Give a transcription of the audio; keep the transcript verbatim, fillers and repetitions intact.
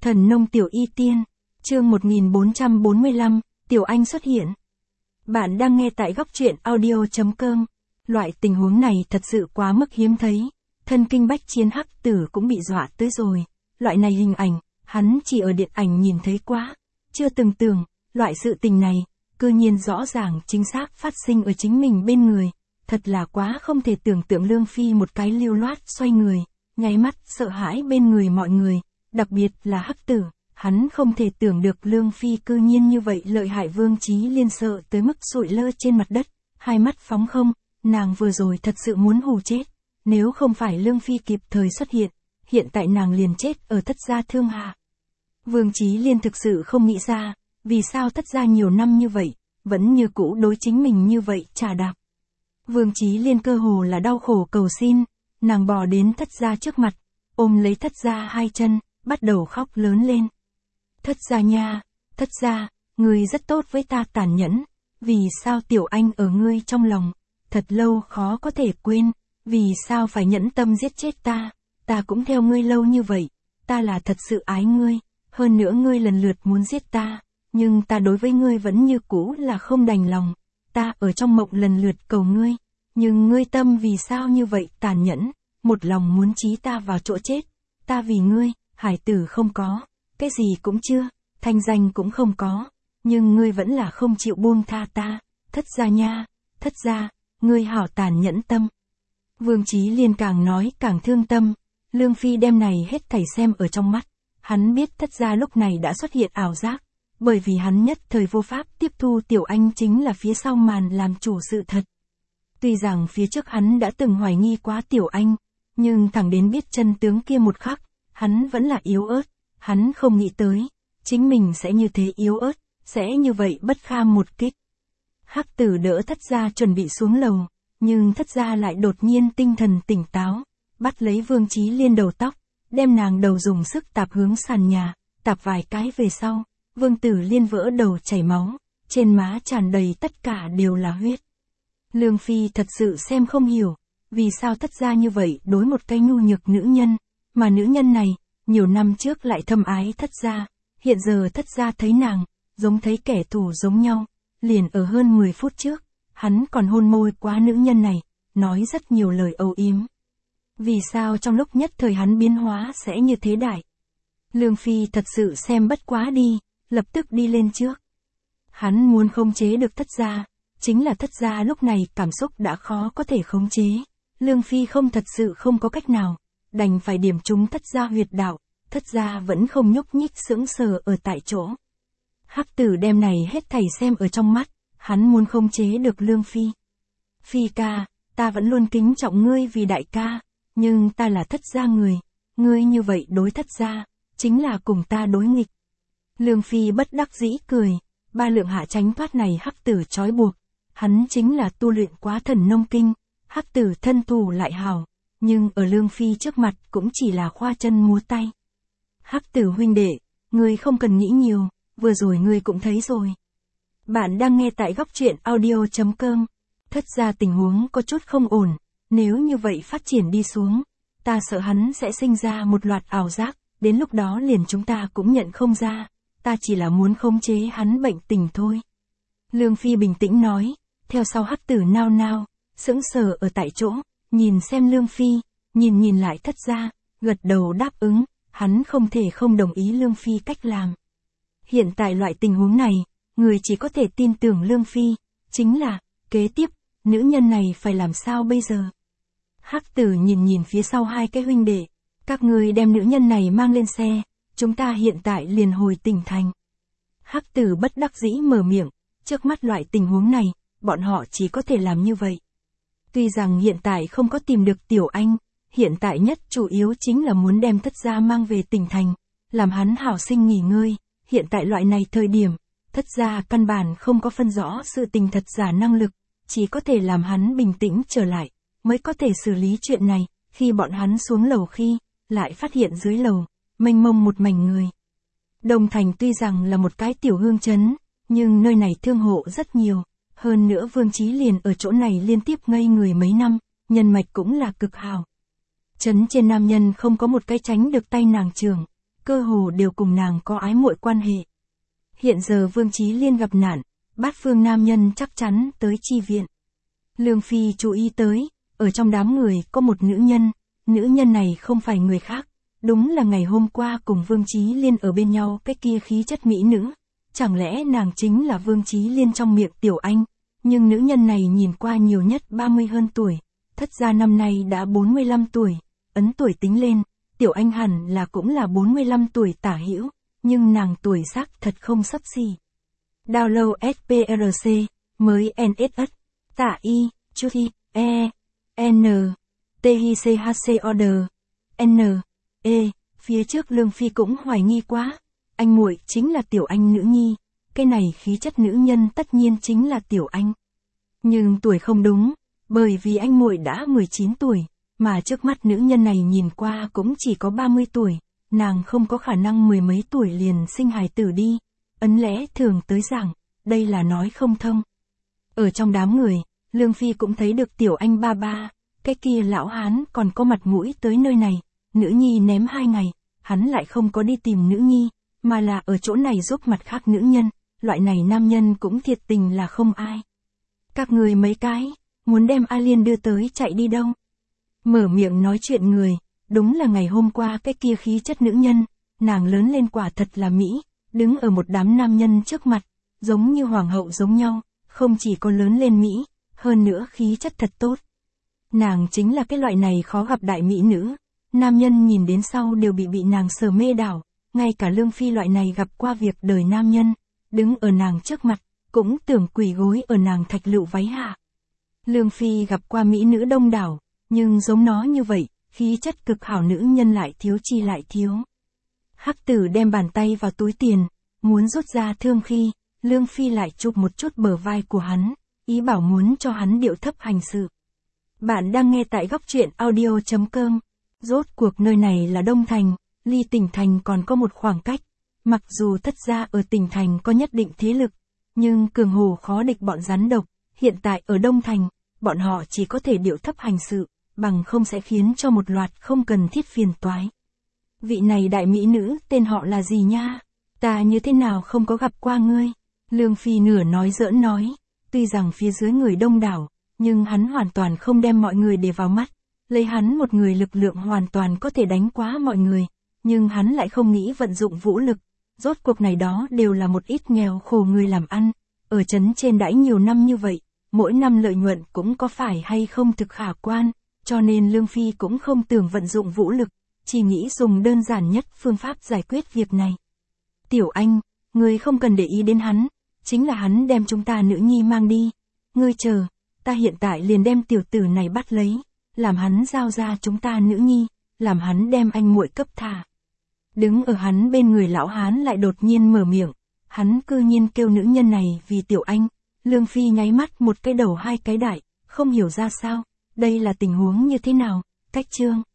Thần nông tiểu y tiên, chương một nghìn bốn trăm bốn mươi lăm, Tiểu Anh xuất hiện. Bạn đang nghe tại góc truyện audio chấm com. Loại tình huống này thật sự quá mức hiếm thấy. Thân kinh bách chiến hắc tử cũng bị dọa tới rồi. Loại này hình ảnh, hắn chỉ ở điện ảnh nhìn thấy quá. Chưa từng tưởng, loại sự tình này, cư nhiên rõ ràng chính xác phát sinh ở chính mình bên người. Thật là quá không thể tưởng tượng. Lương Phi một cái lưu loát xoay người, nháy mắt sợ hãi bên người mọi người. Đặc biệt là hắc tử, hắn không thể tưởng được Lương Phi cư nhiên như vậy lợi hại. Vương Chí Liên sợ tới mức sụi lơ trên mặt đất, hai mắt phóng không, nàng vừa rồi thật sự muốn hù chết. Nếu không phải Lương Phi kịp thời xuất hiện, hiện tại nàng liền chết ở Thất gia thương hạ. Vương Chí Liên thực sự không nghĩ ra, vì sao Thất gia nhiều năm như vậy, vẫn như cũ đối chính mình như vậy trà đạp. Vương Chí Liên cơ hồ là đau khổ cầu xin, nàng bò đến Thất gia trước mặt, ôm lấy Thất gia hai chân, bắt đầu khóc lớn lên. Thất gia nha, Thất gia, ngươi rất tốt với ta. Tàn nhẫn, vì sao Tiểu Anh ở ngươi trong lòng, thật lâu khó có thể quên, vì sao phải nhẫn tâm giết chết ta, ta cũng theo ngươi lâu như vậy, ta là thật sự ái ngươi, hơn nữa ngươi lần lượt muốn giết ta, nhưng ta đối với ngươi vẫn như cũ là không đành lòng, ta ở trong mộng lần lượt cầu ngươi, nhưng ngươi tâm vì sao như vậy tàn nhẫn, một lòng muốn chí ta vào chỗ chết, ta vì ngươi, hải tử không có, cái gì cũng chưa, thanh danh cũng không có, nhưng ngươi vẫn là không chịu buông tha ta, Thất gia nha, Thất gia, ngươi hảo tàn nhẫn tâm. Vương Chí Liên càng nói càng thương tâm, Lương Phi đem này hết thảy xem ở trong mắt, hắn biết Thất gia lúc này đã xuất hiện ảo giác, bởi vì hắn nhất thời vô pháp tiếp thu Tiểu Anh chính là phía sau màn làm chủ sự thật. Tuy rằng phía trước hắn đã từng hoài nghi quá Tiểu Anh, nhưng thẳng đến biết chân tướng kia một khắc, hắn vẫn là yếu ớt, hắn không nghĩ tới, chính mình sẽ như thế yếu ớt, sẽ như vậy bất kham một kích. Hắc tử đỡ Thất gia chuẩn bị xuống lầu, nhưng Thất gia lại đột nhiên tinh thần tỉnh táo, bắt lấy Vương Chí Liên đầu tóc, đem nàng đầu dùng sức tạp hướng sàn nhà, tạp vài cái về sau, Vương Tử Liên vỡ đầu chảy máu, trên má tràn đầy tất cả đều là huyết. Lương Phi thật sự xem không hiểu, vì sao Thất gia như vậy đối một cái nhu nhược nữ nhân, mà nữ nhân này, nhiều năm trước lại thâm ái Thất gia, hiện giờ Thất gia thấy nàng, giống thấy kẻ thù giống nhau, liền ở hơn mười phút trước, hắn còn hôn môi quá nữ nhân này, nói rất nhiều lời âu yếm. Vì sao trong lúc nhất thời hắn biến hóa sẽ như thế đại? Lương Phi thật sự xem bất quá đi, lập tức đi lên trước. Hắn muốn khống chế được Thất gia, chính là Thất gia lúc này cảm xúc đã khó có thể khống chế. Lương Phi không thật sự không có cách nào, đành phải điểm trúng Thất gia huyệt đạo, Thất gia vẫn không nhúc nhích sững sờ ở tại chỗ. Hắc tử đem này hết thảy xem ở trong mắt, hắn muốn khống chế được Lương Phi. Phi ca, ta vẫn luôn kính trọng ngươi vì đại ca, nhưng ta là Thất gia người, ngươi như vậy đối Thất gia, chính là cùng ta đối nghịch. Lương Phi bất đắc dĩ cười, ba lượng hạ tránh thoát này hắc tử trói buộc, hắn chính là tu luyện quá thần nông kinh, hắc tử thân thủ lại hào, nhưng ở Lương Phi trước mặt cũng chỉ là khoa chân múa tay. Hắc tử huynh đệ, ngươi không cần nghĩ nhiều, vừa rồi ngươi cũng thấy rồi. Bạn đang nghe tại góc truyện audio chấm com. Thất gia tình huống có chút không ổn, nếu như vậy phát triển đi xuống, ta sợ hắn sẽ sinh ra một loạt ảo giác, đến lúc đó liền chúng ta cũng nhận không ra, ta chỉ là muốn khống chế hắn bệnh tình thôi. Lương Phi bình tĩnh nói, theo sau hắc tử nao nao, sững sờ ở tại chỗ, nhìn xem Lương Phi, nhìn nhìn lại Thất gia, gật đầu đáp ứng, hắn không thể không đồng ý Lương Phi cách làm. Hiện tại loại tình huống này, người chỉ có thể tin tưởng Lương Phi, chính là, kế tiếp, nữ nhân này phải làm sao bây giờ? Hắc tử nhìn nhìn phía sau hai cái huynh đệ, các ngươi đem nữ nhân này mang lên xe, chúng ta hiện tại liền hồi tỉnh thành. Hắc tử bất đắc dĩ mở miệng, trước mắt loại tình huống này, bọn họ chỉ có thể làm như vậy. Tuy rằng hiện tại không có tìm được Tiểu Anh, hiện tại nhất chủ yếu chính là muốn đem Thất gia mang về tỉnh thành, làm hắn hảo sinh nghỉ ngơi, hiện tại loại này thời điểm, Thất gia căn bản không có phân rõ sự tình thật giả năng lực, chỉ có thể làm hắn bình tĩnh trở lại, mới có thể xử lý chuyện này. Khi bọn hắn xuống lầu khi, lại phát hiện dưới lầu, mênh mông một mảnh người. Đồng Thành tuy rằng là một cái tiểu hương trấn, nhưng nơi này thương hộ rất nhiều, hơn nữa Vương Chí Liên ở chỗ này liên tiếp ngây người mấy năm, nhân mạch cũng là cực hảo. Trấn trên nam nhân không có một cái tránh được tay nàng trưởng, cơ hồ đều cùng nàng có ái muội quan hệ. Hiện giờ Vương Chí Liên gặp nạn, bát phương nam nhân chắc chắn tới chi viện. Lương Phi chú ý tới, ở trong đám người có một nữ nhân, nữ nhân này không phải người khác, đúng là ngày hôm qua cùng Vương Chí Liên ở bên nhau cái kia khí chất mỹ nữ. Chẳng lẽ nàng chính là Vương Chí Liên trong miệng Tiểu Anh, nhưng nữ nhân này nhìn qua nhiều nhất ba mươi hơn tuổi, thất gia năm nay đã bốn mươi lăm tuổi, ấn tuổi tính lên, Tiểu Anh hẳn là cũng là bốn mươi lăm tuổi tả hữu, nhưng nàng tuổi xác thật không xấp xỉ. Download ét pê rờ xê, mới en ét ét, tả y, chút y, e, n, t i c h c order, n, e, phía trước Lương Phi cũng hoài nghi quá, anh muội chính là Tiểu Anh nữ nhi, cái này khí chất nữ nhân tất nhiên chính là Tiểu Anh. Nhưng tuổi không đúng, bởi vì anh muội đã mười chín tuổi, mà trước mắt nữ nhân này nhìn qua cũng chỉ có ba mươi tuổi, nàng không có khả năng mười mấy tuổi liền sinh hài tử đi, ấn lẽ thường tới giảng, đây là nói không thông. Ở trong đám người, Lương Phi cũng thấy được Tiểu Anh ba ba, cái kia lão hán còn có mặt mũi tới nơi này, nữ nhi ném hai ngày, hắn lại không có đi tìm nữ nhi, mà là ở chỗ này giúp mặt khác nữ nhân, loại này nam nhân cũng thiệt tình là không ai. Các người mấy cái, muốn đem A Liên đưa tới chạy đi đâu? Mở miệng nói chuyện người, đúng là ngày hôm qua cái kia khí chất nữ nhân, nàng lớn lên quả thật là Mỹ, đứng ở một đám nam nhân trước mặt, giống như hoàng hậu giống nhau, không chỉ có lớn lên Mỹ, hơn nữa khí chất thật tốt. Nàng chính là cái loại này khó gặp đại mỹ nữ, nam nhân nhìn đến sau đều bị bị nàng sờ mê đảo, ngay cả Lương Phi loại này gặp qua việc đời nam nhân, đứng ở nàng trước mặt, cũng tưởng quỳ gối ở nàng thạch lựu váy hạ. Lương Phi gặp qua mỹ nữ đông đảo, nhưng giống nó như vậy, khí chất cực hảo nữ nhân lại thiếu chi lại thiếu. Hắc Tử đem bàn tay vào túi tiền, muốn rút ra thương khi, Lương Phi lại chụp một chút bờ vai của hắn, ý bảo muốn cho hắn điệu thấp hành sự. Bạn đang nghe tại góc truyện audio chấm com. Rốt cuộc nơi này là Đông Thành, ly tỉnh thành còn có một khoảng cách. Mặc dù thất gia ở tỉnh thành có nhất định thế lực, nhưng cường hồ khó địch bọn rắn độc. Hiện tại ở Đông Thành, bọn họ chỉ có thể điệu thấp hành sự, bằng không sẽ khiến cho một loạt không cần thiết phiền toái. Vị này đại mỹ nữ, tên họ là gì nha? Ta như thế nào không có gặp qua ngươi? Lương Phi nửa nói giỡn nói, tuy rằng phía dưới người đông đảo, nhưng hắn hoàn toàn không đem mọi người để vào mắt, lấy hắn một người lực lượng hoàn toàn có thể đánh quá mọi người, nhưng hắn lại không nghĩ vận dụng vũ lực, rốt cuộc này đó đều là một ít nghèo khổ người làm ăn, ở trấn trên đãi nhiều năm như vậy, mỗi năm lợi nhuận cũng có phải hay không thực khả quan, cho nên Lương Phi cũng không tưởng vận dụng vũ lực, chỉ nghĩ dùng đơn giản nhất phương pháp giải quyết việc này. Tiểu Anh, ngươi không cần để ý đến hắn, chính là hắn đem chúng ta nữ nhi mang đi, ngươi chờ, ta hiện tại liền đem tiểu tử này bắt lấy, làm hắn giao ra chúng ta nữ nhi, làm hắn đem anh muội cấp thả. Đứng ở hắn bên người lão hán lại đột nhiên mở miệng, hắn cư nhiên kêu nữ nhân này vì Tiểu Anh. Lương Phi nháy mắt một cái đầu hai cái đại, không hiểu ra sao, đây là tình huống như thế nào, cách chương.